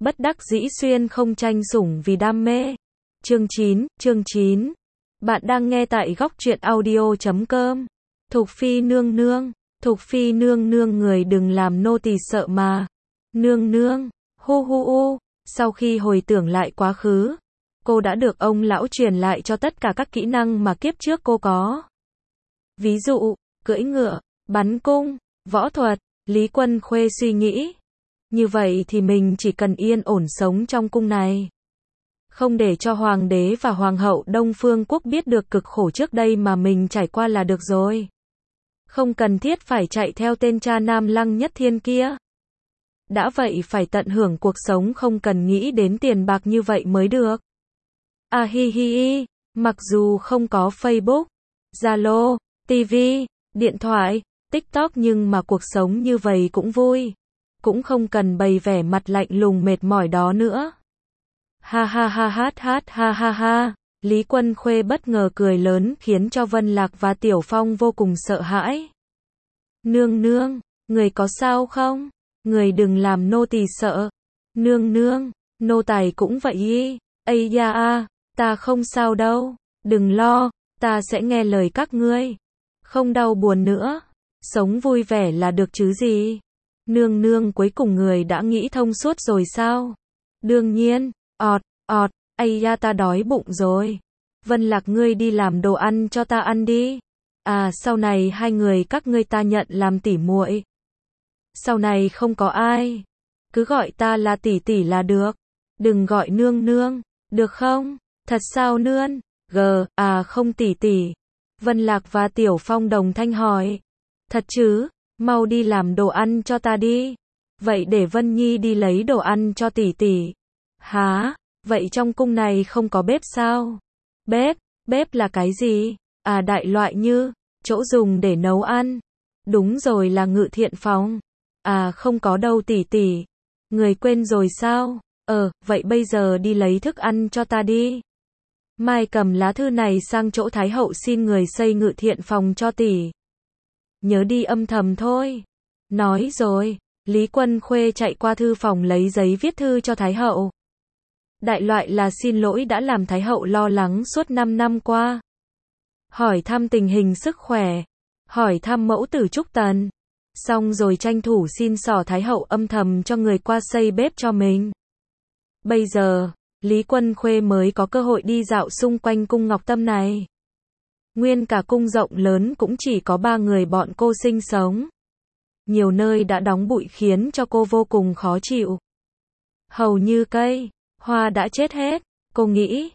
Bất đắc dĩ xuyên không tranh sủng vì đam mê. Chương 9. Bạn đang nghe tại góc truyện audio.com. Thục Phi nương nương. Thục Phi nương nương, người đừng làm nô tỳ sợ mà. Nương nương. Hu hu u. Sau khi hồi tưởng lại quá khứ, cô đã được ông lão truyền lại cho tất cả các kỹ năng mà kiếp trước cô có. Ví dụ, cưỡi ngựa, bắn cung, võ thuật. Lý Quân Khuê suy nghĩ, như vậy thì mình chỉ cần yên ổn sống trong cung này, không để cho hoàng đế và hoàng hậu Đông Phương Quốc biết được cực khổ trước đây mà mình trải qua là được rồi. Không cần thiết phải chạy theo tên cha nam Lăng Nhất Thiên kia. Đã vậy phải tận hưởng cuộc sống, không cần nghĩ đến tiền bạc như vậy mới được. À hi hi hi, mặc dù không có Facebook, Zalo, TV, điện thoại, TikTok nhưng mà cuộc sống như vậy cũng vui. Cũng không cần bày vẻ mặt lạnh lùng mệt mỏi đó nữa. Ha ha ha ha ha ha. Lý Quân Khuê bất ngờ cười lớn khiến cho Vân Lạc và Tiểu Phong vô cùng sợ hãi. Nương nương, người có sao không? Người đừng làm nô tỳ sợ. Nương nương, nô tài cũng vậy ý. Ây da a, ta không sao đâu. Đừng lo, ta sẽ nghe lời các ngươi. Không đau buồn nữa. Sống vui vẻ là được chứ gì. Nương nương, cuối cùng người đã nghĩ thông suốt rồi sao? Đương nhiên. Ây da, ta đói bụng rồi. Vân Lạc, ngươi đi làm đồ ăn cho ta ăn đi. À, sau này hai người các ngươi ta nhận làm tỉ muội. Sau này không có ai, cứ gọi ta là tỷ tỷ là được. Đừng gọi nương nương, được không? Thật sao nương? Không tỷ tỷ. Vân Lạc và Tiểu Phong đồng thanh hỏi. Thật chứ? Mau đi làm đồ ăn cho ta đi. Vậy để Vân Nhi đi lấy đồ ăn cho tỷ tỷ. Hả? Vậy trong cung này không có bếp sao? Bếp là cái gì? À, đại loại như chỗ dùng để nấu ăn. Đúng rồi, là ngự thiện phòng. À, không có đâu tỷ tỷ. Người quên rồi sao? Vậy bây giờ đi lấy thức ăn cho ta đi. Mai cầm lá thư này sang chỗ Thái hậu xin người xây ngự thiện phòng cho tỷ. Nhớ đi âm thầm thôi. Nói rồi, Lý Quân Khuê chạy qua thư phòng lấy giấy viết thư cho Thái hậu. Đại loại là xin lỗi đã làm Thái hậu lo lắng suốt 5 năm qua. Hỏi thăm tình hình sức khỏe. Hỏi thăm mẫu tử Trúc Tần. Xong rồi tranh thủ xin xỏ Thái hậu âm thầm cho người qua xây bếp cho mình. Bây giờ, Lý Quân Khuê mới có cơ hội đi dạo xung quanh cung Ngọc Tâm này. Nguyên cả cung rộng lớn cũng chỉ có 3 người bọn cô sinh sống. Nhiều nơi đã đóng bụi khiến cho cô vô cùng khó chịu. Hầu như cây, hoa đã chết hết. Cô nghĩ,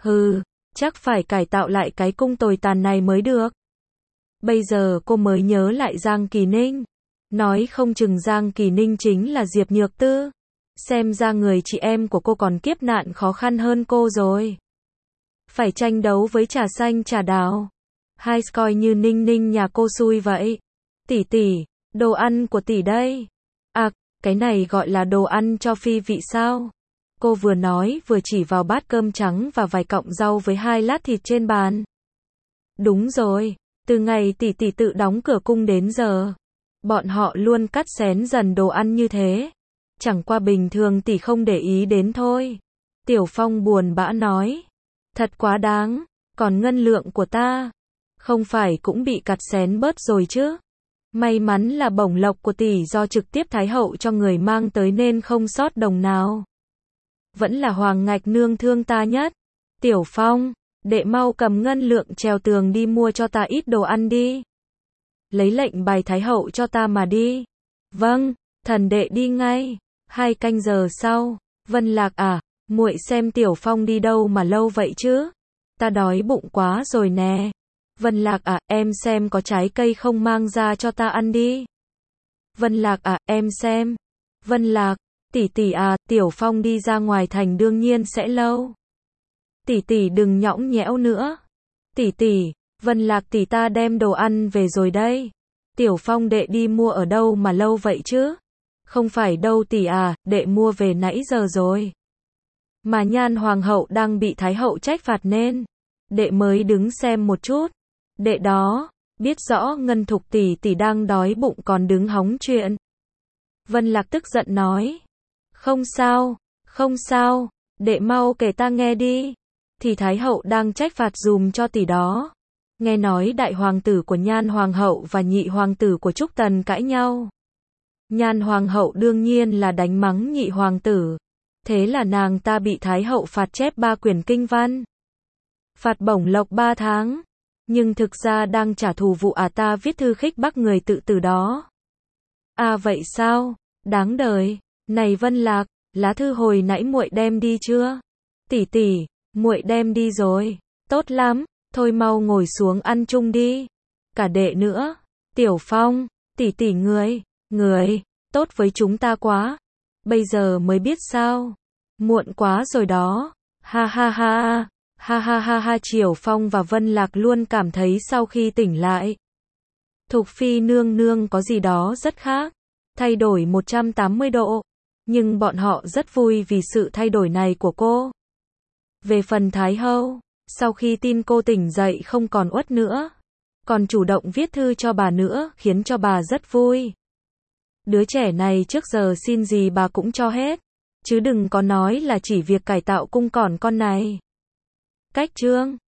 chắc phải cải tạo lại cái cung tồi tàn này mới được. Bây giờ cô mới nhớ lại Giang Kỳ Ninh. Nói không chừng Giang Kỳ Ninh chính là Diệp Nhược Tư. Xem ra người chị em của cô còn kiếp nạn khó khăn hơn cô rồi. Phải tranh đấu với trà xanh trà đào. Hay coi như Ninh Ninh nhà cô xui vậy. Tỷ, đồ ăn của tỷ đây. À, cái này gọi là đồ ăn cho phi vị sao? Cô vừa nói vừa chỉ vào bát cơm trắng và vài cọng rau với 2 lát thịt trên bàn. Đúng rồi, từ ngày tỷ tự đóng cửa cung đến giờ, bọn họ luôn cắt xén dần đồ ăn như thế. Chẳng qua bình thường tỷ không để ý đến thôi. Tiểu Phong buồn bã nói. Thật quá đáng, còn ngân lượng của ta, không phải cũng bị cắt xén bớt rồi chứ. May mắn là bổng lộc của tỷ do trực tiếp Thái hậu cho người mang tới nên không sót đồng nào. Vẫn là Hoàng Ngạch nương thương ta nhất. Tiểu Phong, đệ mau cầm ngân lượng trèo tường đi mua cho ta ít đồ ăn đi. Lấy lệnh bài Thái hậu cho ta mà đi. Vâng, thần đệ đi ngay. 2 canh giờ sau, Vân Lạc muội xem Tiểu Phong đi đâu mà lâu vậy chứ? Ta đói bụng quá rồi nè. Vân Lạc em xem có trái cây không mang ra cho ta ăn đi. Vân Lạc em xem. Vân Lạc, tỷ Tiểu Phong đi ra ngoài thành đương nhiên sẽ lâu. Tỷ đừng nhõng nhẽo nữa. Tỷ, Vân Lạc tỷ, ta đem đồ ăn về rồi đây. Tiểu Phong đệ đi mua ở đâu mà lâu vậy chứ? Không phải đâu tỷ đệ mua về nãy giờ rồi. Mà Nhan hoàng hậu đang bị Thái hậu trách phạt nên đệ mới đứng xem một chút. Đệ đó, biết rõ Ngân Thục tỷ đang đói bụng còn đứng hóng chuyện. Vân Lạc tức giận nói. Không sao, đệ mau kể ta nghe đi. Thì Thái hậu đang trách phạt dùm cho tỷ đó. Nghe nói đại hoàng tử của Nhan hoàng hậu và nhị hoàng tử của Trúc Tần cãi nhau. Nhan hoàng hậu đương nhiên là đánh mắng nhị hoàng tử. Thế là nàng ta bị Thái hậu phạt chép 3 quyển kinh văn. Phạt bổng lộc 3 tháng. Nhưng thực ra đang trả thù vụ ta viết thư khích bác người tự tử đó. Vậy sao? Đáng đời. Này Vân Lạc, lá thư hồi nãy muội đem đi chưa? Tỷ tỷ, muội đem đi rồi. Tốt lắm, thôi mau ngồi xuống ăn chung đi. Cả đệ nữa. Tiểu Phong, tỷ tỷ người tốt với chúng ta quá. Bây giờ mới biết sao? Muộn quá rồi đó. Ha ha ha. Ha ha ha ha. Triều Phong và Vân Lạc luôn cảm thấy sau khi tỉnh lại, Thục Phi nương nương có gì đó rất khác, thay đổi 180 độ. Nhưng bọn họ rất vui vì sự thay đổi này của cô. Về phần Thái hậu, sau khi tin cô tỉnh dậy không còn uất nữa, còn chủ động viết thư cho bà nữa, khiến cho bà rất vui. Đứa trẻ này trước giờ xin gì bà cũng cho hết, chứ đừng có nói là chỉ việc cải tạo cung còn con này. Cách chương